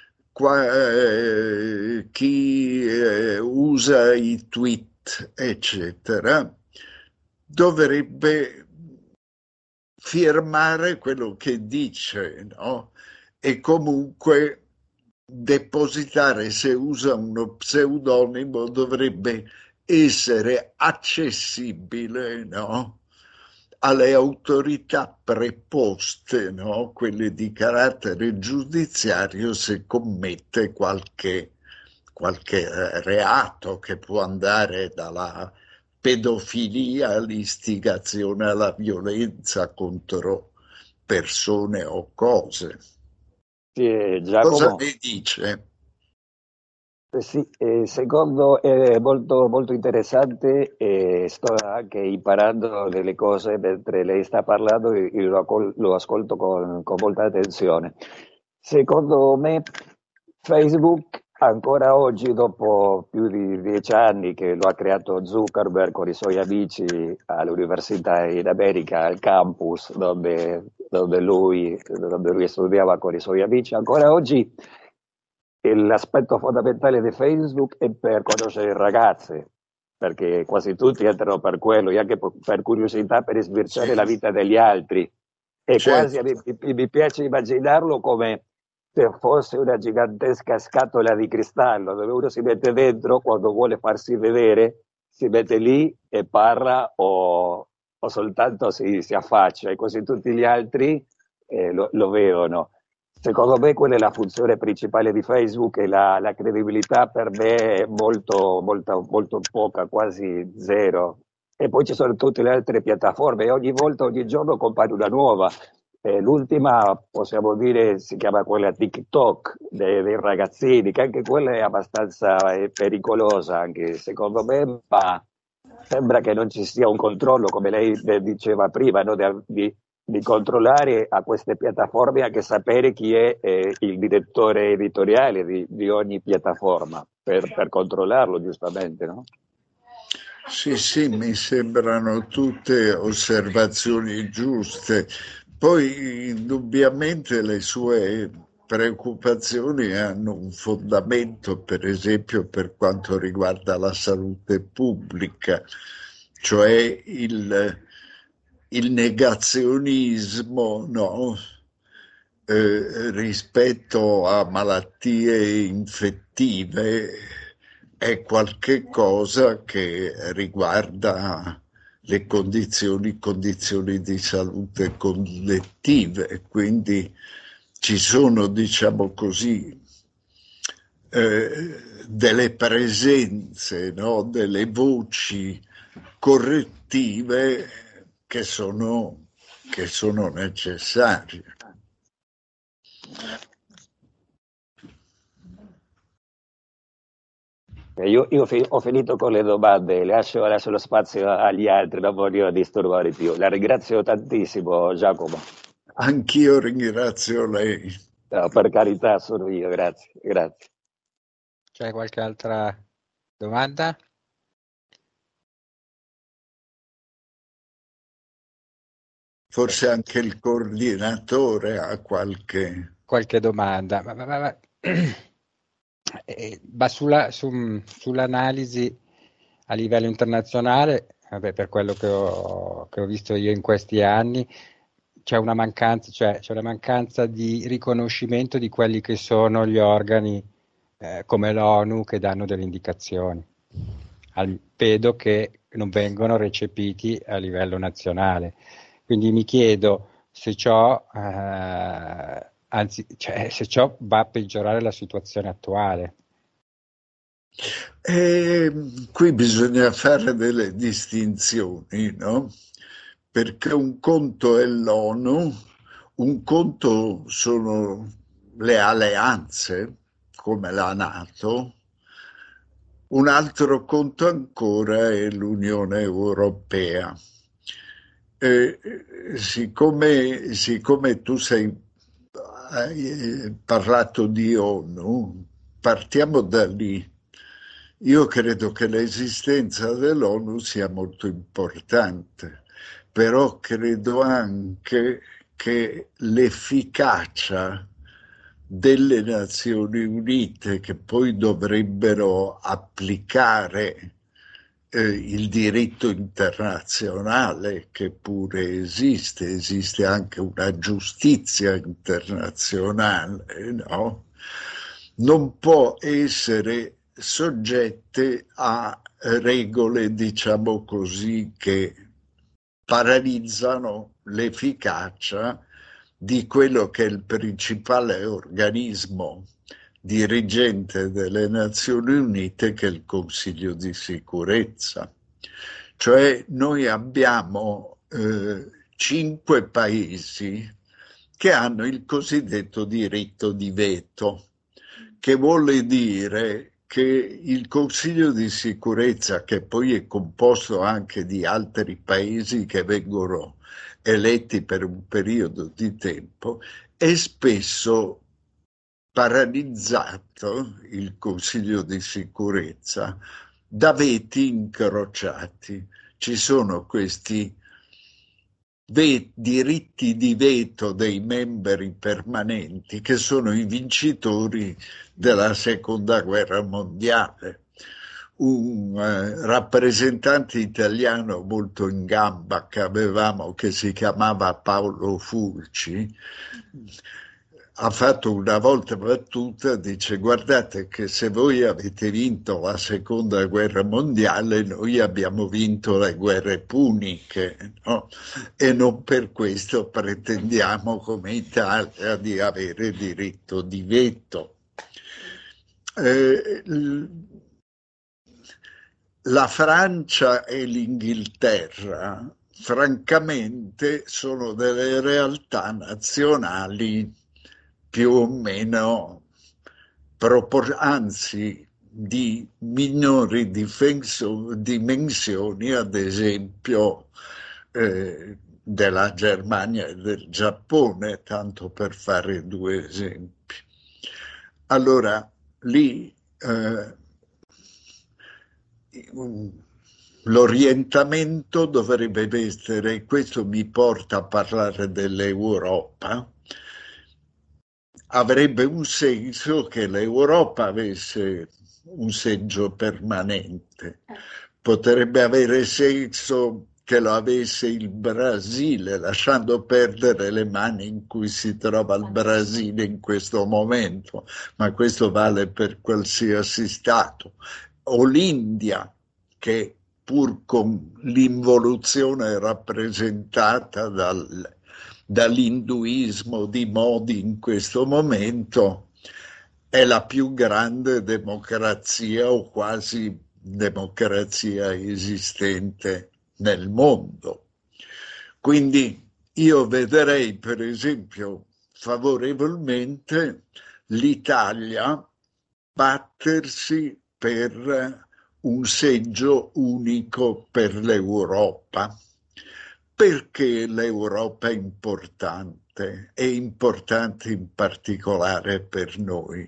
chi usa i tweet, eccetera, dovrebbe firmare quello che dice, no? E comunque depositare, se usa uno pseudonimo, dovrebbe essere accessibile, no? Alle autorità preposte, no? Quelle di carattere giudiziario, se commette qualche reato che può andare dalla pedofilia all'istigazione alla violenza contro persone o cose. Sì, Cosa Giacomo. ne dice? Sì, secondo è molto, molto interessante e sto anche imparando delle cose mentre lei sta parlando e lo ascolto con molta attenzione. Secondo me Facebook ancora oggi, dopo più di 10 anni che lo ha creato Zuckerberg con i suoi amici all'università in America, al campus dove lui studiava con i suoi amici, ancora oggi l'aspetto fondamentale di Facebook è per conoscere ragazze, perché quasi tutti entrano per quello, e anche per curiosità, per sbirciare la Sì, vita degli altri. E quasi certo, mi piace immaginarlo come se fosse una gigantesca scatola di cristallo, dove uno si mette dentro quando vuole farsi vedere, si mette lì e parla o soltanto si affaccia, e così tutti gli altri lo vedono. Secondo me quella è la funzione principale di Facebook, e la credibilità per me è molto, molto, molto poca, quasi zero. E poi ci sono tutte le altre piattaforme e ogni volta, ogni giorno compare una nuova. L'ultima, possiamo dire, si chiama quella TikTok dei ragazzini, che anche quella è abbastanza pericolosa, anche secondo me, ma sembra che non ci sia un controllo, come lei diceva prima, no? Di controllare a queste piattaforme, anche sapere chi è il direttore editoriale di ogni piattaforma, per controllarlo giustamente, no? sì, sì, mi sembrano tutte osservazioni giuste. Poi indubbiamente le sue preoccupazioni hanno un fondamento, per esempio per quanto riguarda la salute pubblica, cioè il negazionismo, no? Rispetto a malattie infettive è qualche cosa che riguarda le condizioni di salute collettive, quindi ci sono, diciamo così, delle presenze, no? Delle voci correttive che sono necessarie. Ho finito con le domande, lascio lo spazio agli altri, non voglio disturbare più. La ringrazio tantissimo, Giacomo. Anch'io ringrazio lei. No, per carità, sono io, grazie, grazie. C'è qualche altra domanda? Forse anche il coordinatore ha Qualche domanda? Ma sull'analisi a livello internazionale, vabbè, per quello che ho visto io in questi anni, c'è una mancanza, cioè c'è una mancanza di riconoscimento di quelli che sono gli organi come l'ONU che danno delle indicazioni. Vedo che non vengono recepiti a livello nazionale. Quindi mi chiedo se ciò, anzi, cioè, se ciò va a peggiorare la situazione attuale. E qui bisogna fare delle distinzioni, no? Perché un conto è l'ONU, un conto sono le alleanze, come la NATO, un altro conto ancora è l'Unione Europea. Siccome tu hai parlato di ONU, partiamo da lì. Io credo che l'esistenza dell'ONU sia molto importante, però credo anche che l'efficacia delle Nazioni Unite, che poi dovrebbero applicare il diritto internazionale, che pure esiste anche una giustizia internazionale, no? Non può essere soggette a regole, diciamo così, che paralizzano l'efficacia di quello che è il principale organismo dirigente delle Nazioni Unite, che è il Consiglio di sicurezza. Cioè noi abbiamo 5 paesi che hanno il cosiddetto diritto di veto, che vuole dire che il Consiglio di sicurezza, che poi è composto anche di altri paesi che vengono eletti per un periodo di tempo, è spesso paralizzato, il Consiglio di sicurezza, da veti incrociati. Ci sono questi diritti di veto dei membri permanenti che sono i vincitori della seconda guerra mondiale. Un rappresentante italiano molto in gamba che avevamo, che si chiamava Paolo Fulci, ha fatto una volta battuta, dice: guardate che se voi avete vinto la seconda guerra mondiale, noi abbiamo vinto le guerre puniche, no? E non per questo pretendiamo come Italia di avere diritto di veto. La Francia e l'Inghilterra, francamente, sono delle realtà nazionali più o meno, anzi di minori dimensioni, ad esempio della Germania e del Giappone, tanto per fare 2 esempi. Allora, lì l'orientamento dovrebbe essere, e questo mi porta a parlare dell'Europa, avrebbe un senso che l'Europa avesse un seggio permanente. Potrebbe avere senso che lo avesse il Brasile, lasciando perdere le mani in cui si trova il Brasile in questo momento, ma questo vale per qualsiasi Stato. O l'India, che pur con l'involuzione rappresentata dall'induismo di Modi in questo momento, è la più grande democrazia o quasi democrazia esistente nel mondo. Quindi io vedrei, per esempio, favorevolmente l'Italia battersi per un seggio unico per l'Europa. Perché l'Europa è importante? importante e importante in particolare per noi.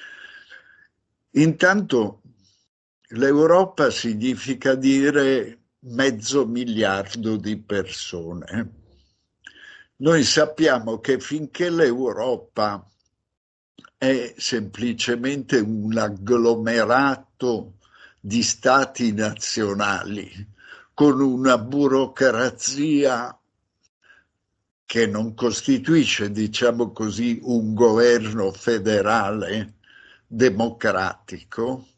Intanto l'Europa significa dire 500 milioni di persone. Noi sappiamo che finché l'Europa è semplicemente un agglomerato di stati nazionali con una burocrazia che non costituisce, diciamo così, un governo federale democratico,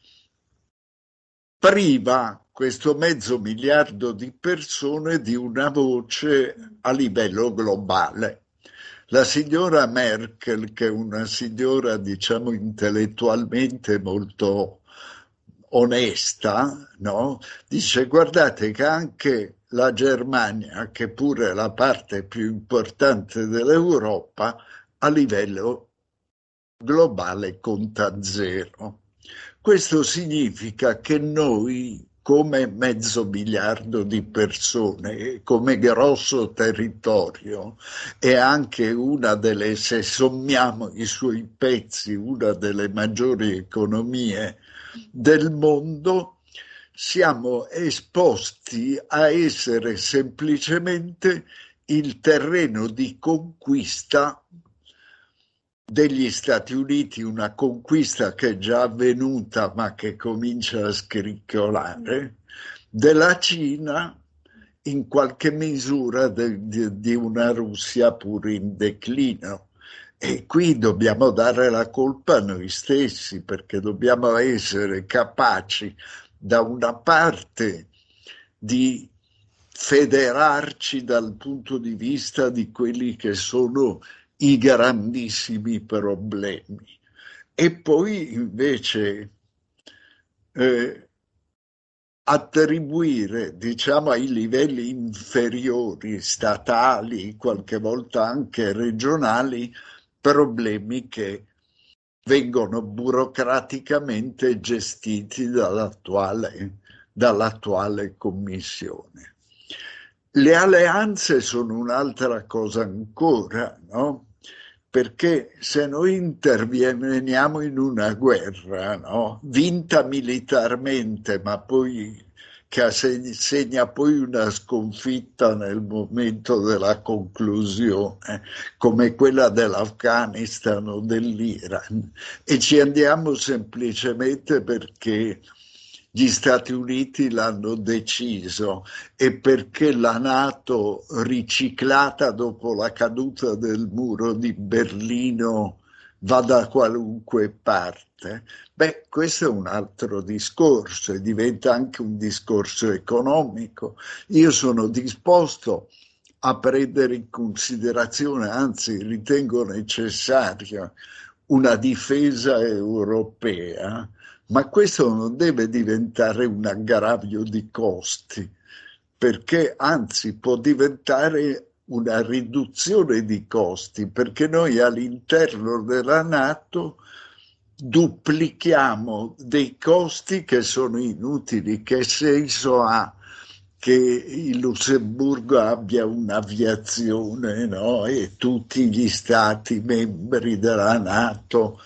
priva questo 500 milioni di persone di una voce a livello globale. La signora Merkel, che è una signora, diciamo, intellettualmente molto onesta, no? Dice: guardate che anche la Germania, che pure è la parte più importante dell'Europa, a livello globale conta zero. Questo significa che noi, come 500 milioni di persone, come grosso territorio, e anche se sommiamo i suoi pezzi, una delle maggiori economie del mondo, siamo esposti a essere semplicemente il terreno di conquista degli Stati Uniti, una conquista che è già avvenuta ma che comincia a scricchiolare, della Cina, in qualche misura di una Russia pure in declino. E qui dobbiamo dare la colpa a noi stessi, perché dobbiamo essere capaci da una parte di federarci dal punto di vista di quelli che sono i grandissimi problemi, e poi invece attribuire, diciamo, ai livelli inferiori, statali, qualche volta anche regionali, problemi che vengono burocraticamente gestiti dall'attuale Commissione. Le alleanze sono un'altra cosa ancora, no? Perché se noi interveniamo in una guerra, no? Vinta militarmente, ma poi che segna poi una sconfitta nel momento della conclusione, come quella dell'Afghanistan o dell'Iran, e ci andiamo semplicemente perché gli Stati Uniti l'hanno deciso e perché la NATO, riciclata dopo la caduta del muro di Berlino, va da qualunque parte. Beh, questo è un altro discorso e diventa anche un discorso economico. Io sono disposto a prendere in considerazione, anzi ritengo necessaria, una difesa europea, ma questo non deve diventare un aggravio di costi, perché anzi può diventare una riduzione di costi, perché noi all'interno della NATO duplichiamo dei costi che sono inutili. Che senso ha che il Lussemburgo abbia un'aviazione, no? E tutti gli stati membri della NATO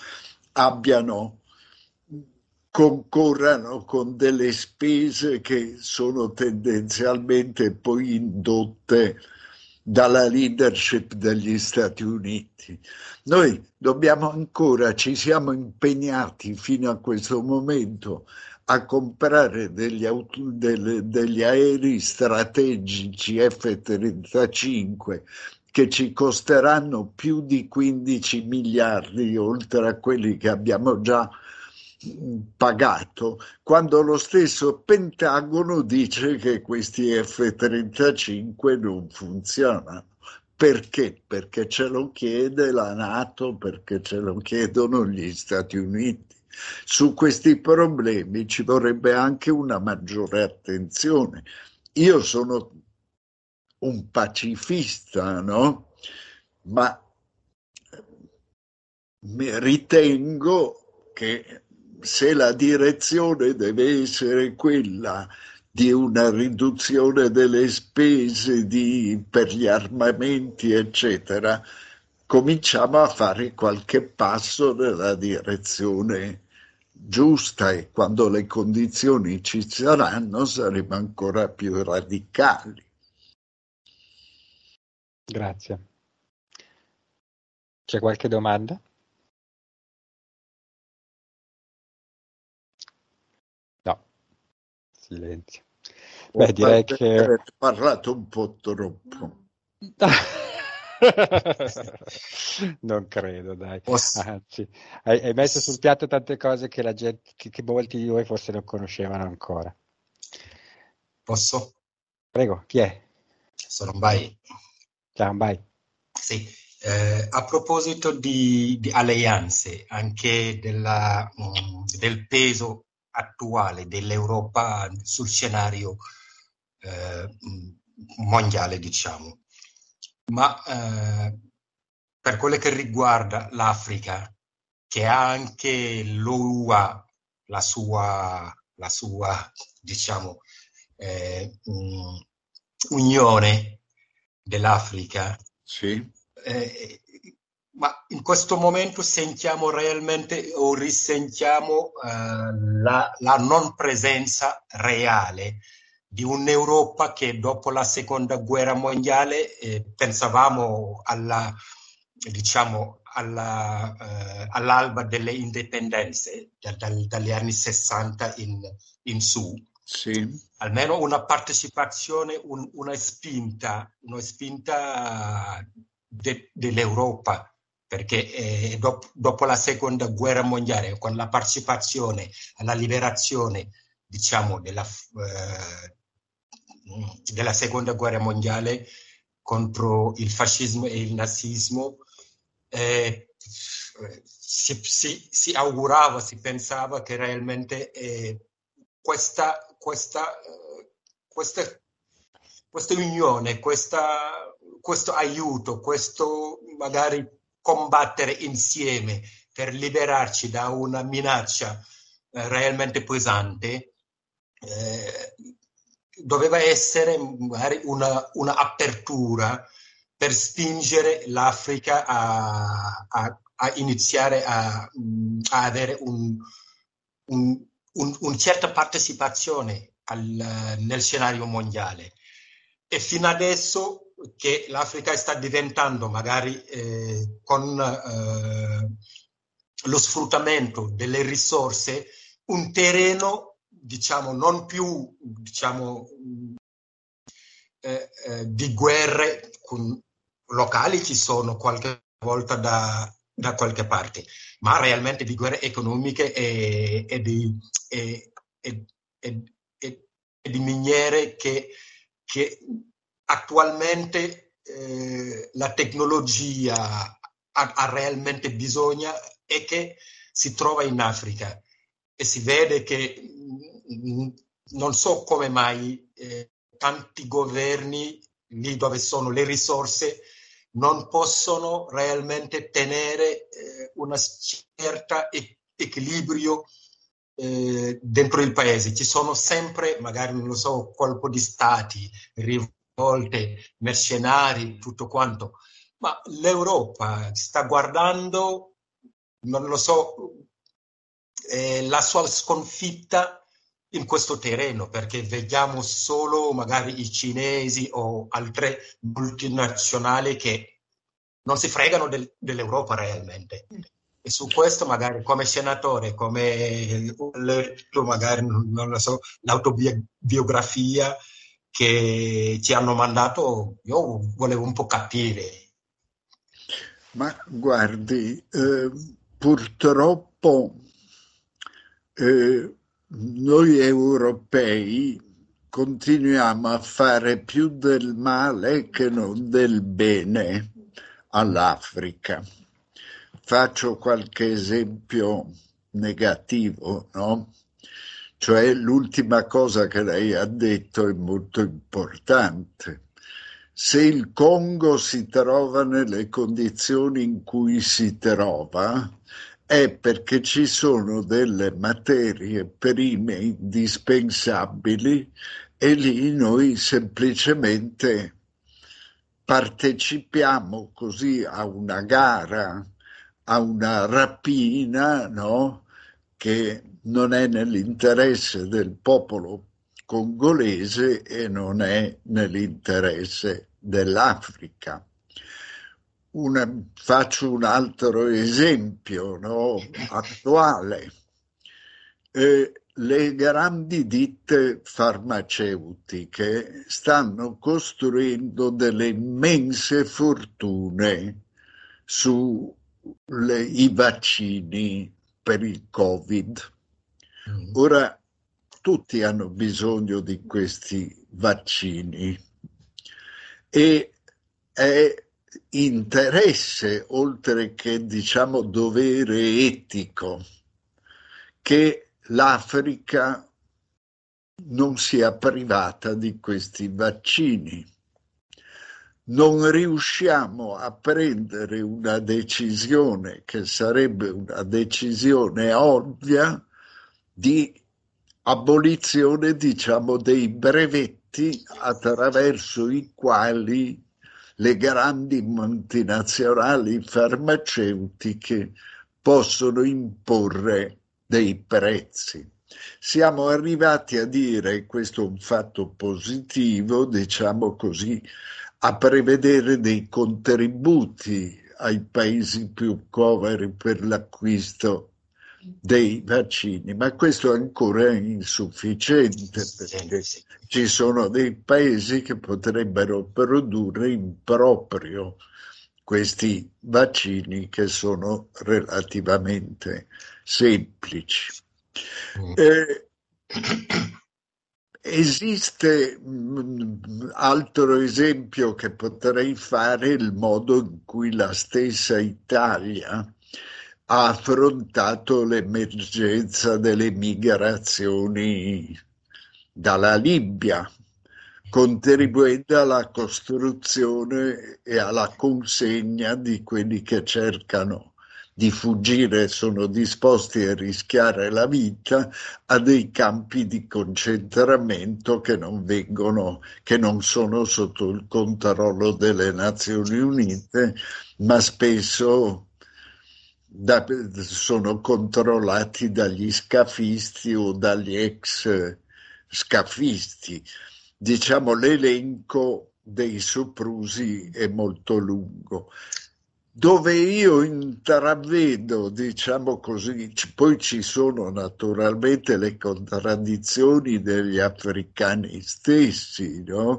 concorrano con delle spese che sono tendenzialmente poi indotte dalla leadership degli Stati Uniti. Noi ci siamo impegnati fino a questo momento a comprare degli aerei strategici F-35 che ci costeranno più di 15 miliardi, oltre a quelli che abbiamo già pagato, quando lo stesso Pentagono dice che questi F-35 non funzionano. Perché? Perché ce lo chiede la NATO, perché ce lo chiedono gli Stati Uniti. Su questi problemi ci vorrebbe anche una maggiore attenzione. Io sono un pacifista, no? Ma ritengo che se la direzione deve essere quella di una riduzione delle spese per gli armamenti, eccetera, cominciamo a fare qualche passo nella direzione giusta, e quando le condizioni ci saranno saremo ancora più radicali. Grazie. C'è qualche domanda? No, silenzio. Beh, direi che Ho parlato un po' troppo. Non credo, dai. Anzi, hai messo sul piatto tante cose che la gente, che molti di voi forse non conoscevano ancora. Posso? Prego, chi è? Sono Bai. Ciao, vai. Sì, a proposito di alleanze, anche del peso attuale dell'Europa sul scenario mondiale, diciamo. Ma per quello che riguarda l'Africa, che ha anche l'OUA, la sua diciamo, unione dell'Africa, sì. Ma in questo momento sentiamo realmente o risentiamo la non presenza reale di un'Europa che dopo la seconda guerra mondiale pensavamo all'alba delle indipendenze, dagli anni 60 in su. Sì. Almeno una partecipazione, una spinta dell'Europa, perché dopo la seconda guerra mondiale, con la partecipazione alla liberazione, diciamo, della seconda guerra mondiale contro il fascismo e il nazismo, si augurava, si pensava che realmente questa unione, questo aiuto, questo magari combattere insieme per liberarci da una minaccia realmente pesante, doveva essere magari una apertura per spingere l'Africa a iniziare a avere una certa partecipazione nel scenario mondiale. E fino adesso che l'Africa sta diventando, magari con lo sfruttamento delle risorse, un terreno, diciamo, non più, diciamo, di guerre locali, ci sono qualche volta da qualche parte, ma realmente di guerre economiche e di miniere che attualmente la tecnologia ha realmente bisogno e che si trova in Africa, e si vede che non so come mai tanti governi lì dove sono le risorse non possono realmente tenere una certa equilibrio dentro il paese. Ci sono sempre, magari, non lo so, colpo di stati, rivolte, mercenari, tutto quanto. Ma l'Europa sta guardando, non lo so, la sua sconfitta in questo terreno, perché vediamo solo magari i cinesi o altre multinazionali che non si fregano dell'Europa realmente. E su questo magari come senatore, come magari, non lo so, l'autobiografia che ci hanno mandato, io volevo un po' capire. Ma guardi, purtroppo noi europei continuiamo a fare più del male che non del bene all'Africa. Faccio qualche esempio negativo, no? Cioè, l'ultima cosa che lei ha detto è molto importante. Se il Congo si trova nelle condizioni in cui si trova, è perché ci sono delle materie prime indispensabili e lì noi semplicemente partecipiamo così a una gara, a una rapina, no? Che non è nell'interesse del popolo congolese e non è nell'interesse dell'Africa. Faccio un altro esempio, no? Attuale. Le grandi ditte farmaceutiche stanno costruendo delle immense fortune sui vaccini per il Covid. Ora tutti hanno bisogno di questi vaccini e è interesse, oltre che diciamo dovere etico, che l'Africa non sia privata di questi vaccini. Non riusciamo a prendere una decisione che sarebbe una decisione ovvia di abolizione, diciamo, dei brevetti attraverso i quali le grandi multinazionali farmaceutiche possono imporre dei prezzi. Siamo arrivati a dire, questo è un fatto positivo, diciamo così, a prevedere dei contributi ai paesi più poveri per l'acquisto dei vaccini, ma questo è ancora insufficiente perché ci sono dei paesi che potrebbero produrre in proprio questi vaccini che sono relativamente semplici. Esiste altro esempio che potrei fare, il modo in cui la stessa Italia ha affrontato l'emergenza delle migrazioni dalla Libia, contribuendo alla costruzione e alla consegna di quelli che cercano di fuggire, sono disposti a rischiare la vita a dei campi di concentramento che non sono sotto il controllo delle Nazioni Unite, ma spesso sono controllati dagli scafisti o dagli ex scafisti. Diciamo, l'elenco dei soprusi è molto lungo. Dove io intravedo, diciamo così, poi ci sono naturalmente le contraddizioni degli africani stessi, no?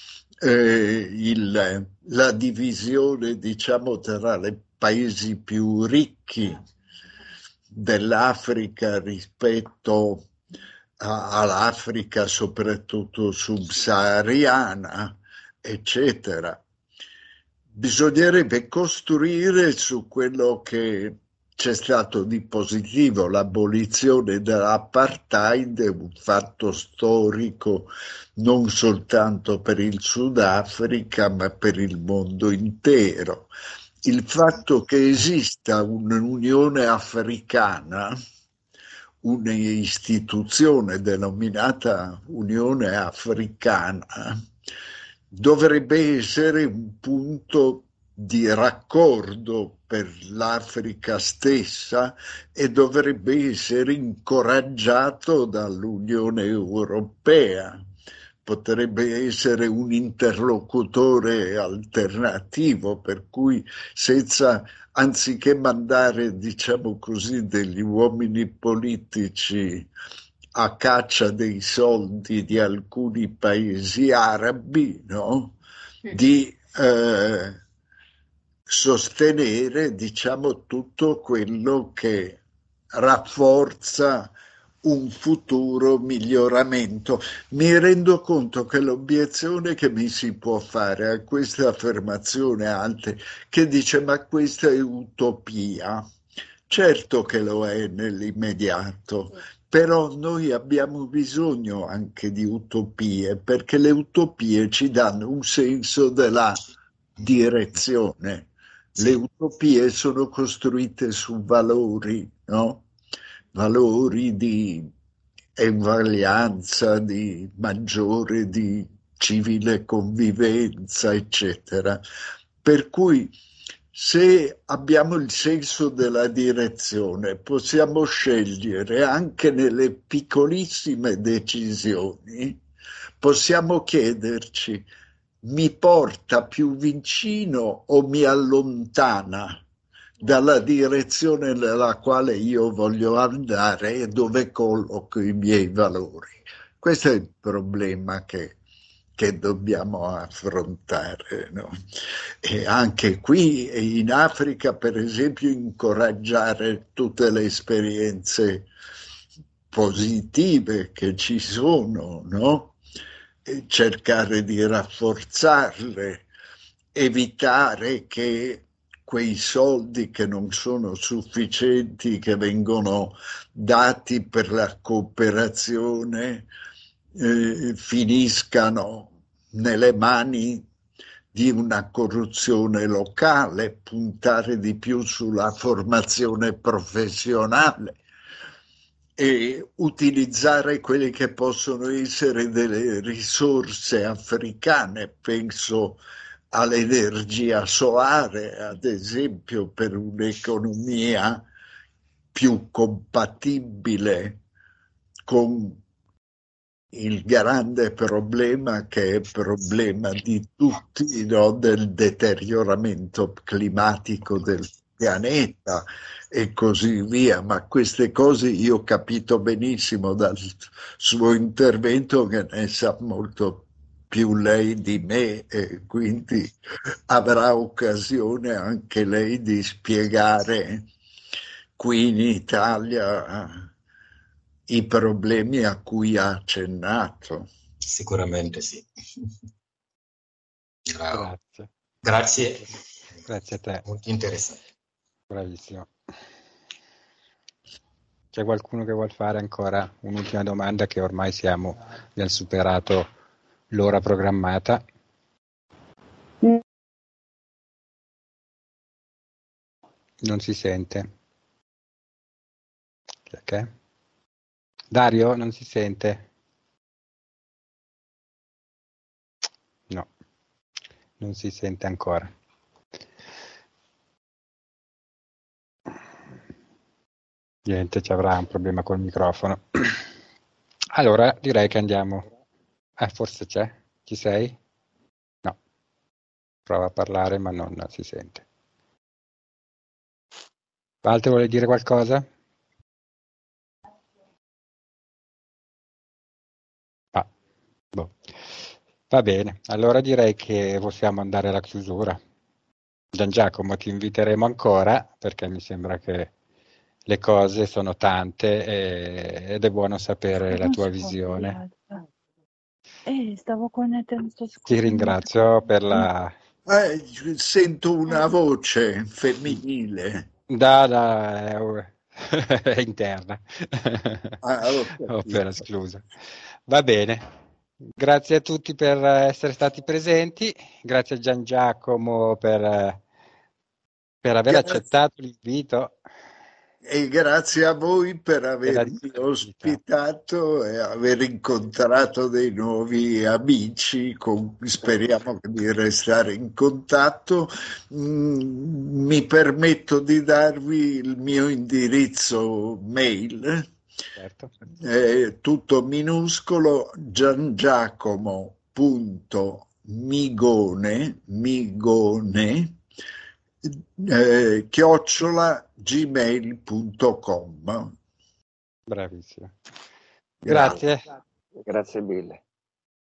La divisione, diciamo, tra i paesi più ricchi dell'Africa rispetto all'Africa, soprattutto subsahariana, eccetera. Bisognerebbe costruire su quello che c'è stato di positivo. L'abolizione dell'apartheid è un fatto storico non soltanto per il Sudafrica, ma per il mondo intero. Il fatto che esista un'Unione Africana, un'istituzione denominata Unione Africana, dovrebbe essere un punto di raccordo per l'Africa stessa e dovrebbe essere incoraggiato dall'Unione Europea. Potrebbe essere un interlocutore alternativo, per cui anziché mandare, diciamo così, degli uomini politici a caccia dei soldi di alcuni paesi arabi, no? Di sostenere, diciamo, tutto quello che rafforza un futuro miglioramento. Mi rendo conto che l'obiezione che mi si può fare a questa affermazione alta, che dice ma questa è utopia, certo che lo è nell'immediato, però noi abbiamo bisogno anche di utopie, perché le utopie ci danno un senso della direzione. Le utopie sono costruite su valori, no? Valori di eguaglianza, di maggiore, di civile convivenza, eccetera. Per cui se abbiamo il senso della direzione, possiamo scegliere anche nelle piccolissime decisioni, possiamo chiederci: mi porta più vicino o mi allontana dalla direzione nella quale io voglio andare e dove colloco i miei valori? Questo è il problema che dobbiamo affrontare, no? E anche qui in Africa, per esempio, incoraggiare tutte le esperienze positive che ci sono, no? E cercare di rafforzarle, evitare che quei soldi che non sono sufficienti, che vengono dati per la cooperazione, finiscano nelle mani di una corruzione locale, puntare di più sulla formazione professionale e utilizzare quelle che possono essere delle risorse africane. Penso all'energia solare, ad esempio, per un'economia più compatibile con il grande problema, che è il problema di tutti, no? Del deterioramento climatico del pianeta e così via. Ma queste cose io ho capito benissimo dal suo intervento, che ne sa molto più lei di me, e quindi avrà occasione anche lei di spiegare qui in Italia i problemi a cui ha accennato. Sicuramente sì. Grazie. Grazie. Grazie a te. Molto interessante. Bravissimo. C'è qualcuno che vuol fare ancora un'ultima domanda, che ormai abbiamo superato l'ora programmata? Non si sente. Perché? Dario, non si sente? No, non si sente ancora. Niente, ci avrà un problema col microfono. Allora, direi che andiamo. Forse c'è? Ci sei? No. Prova a parlare, ma non si sente. Walter, vuole dire qualcosa? Boh. Va bene, allora direi che possiamo andare alla chiusura. Gian Giacomo, ti inviteremo ancora, perché mi sembra che le cose sono tante ed è buono sapere la tua visione. Stavo connettendo, Ti ringrazio per la... Sento una voce femminile. È interna. Ho appena escluso. Va bene. Grazie a tutti per essere stati presenti. Grazie a Gian Giacomo per aver accettato l'invito. E grazie a voi per avermi ospitato e aver incontrato dei nuovi amici con cui speriamo di restare in contatto. Mi permetto di darvi il mio indirizzo mail, certo. Tutto minuscolo: giangiacomo.migone @gmail.com. Bravissimo. Grazie. Grazie mille.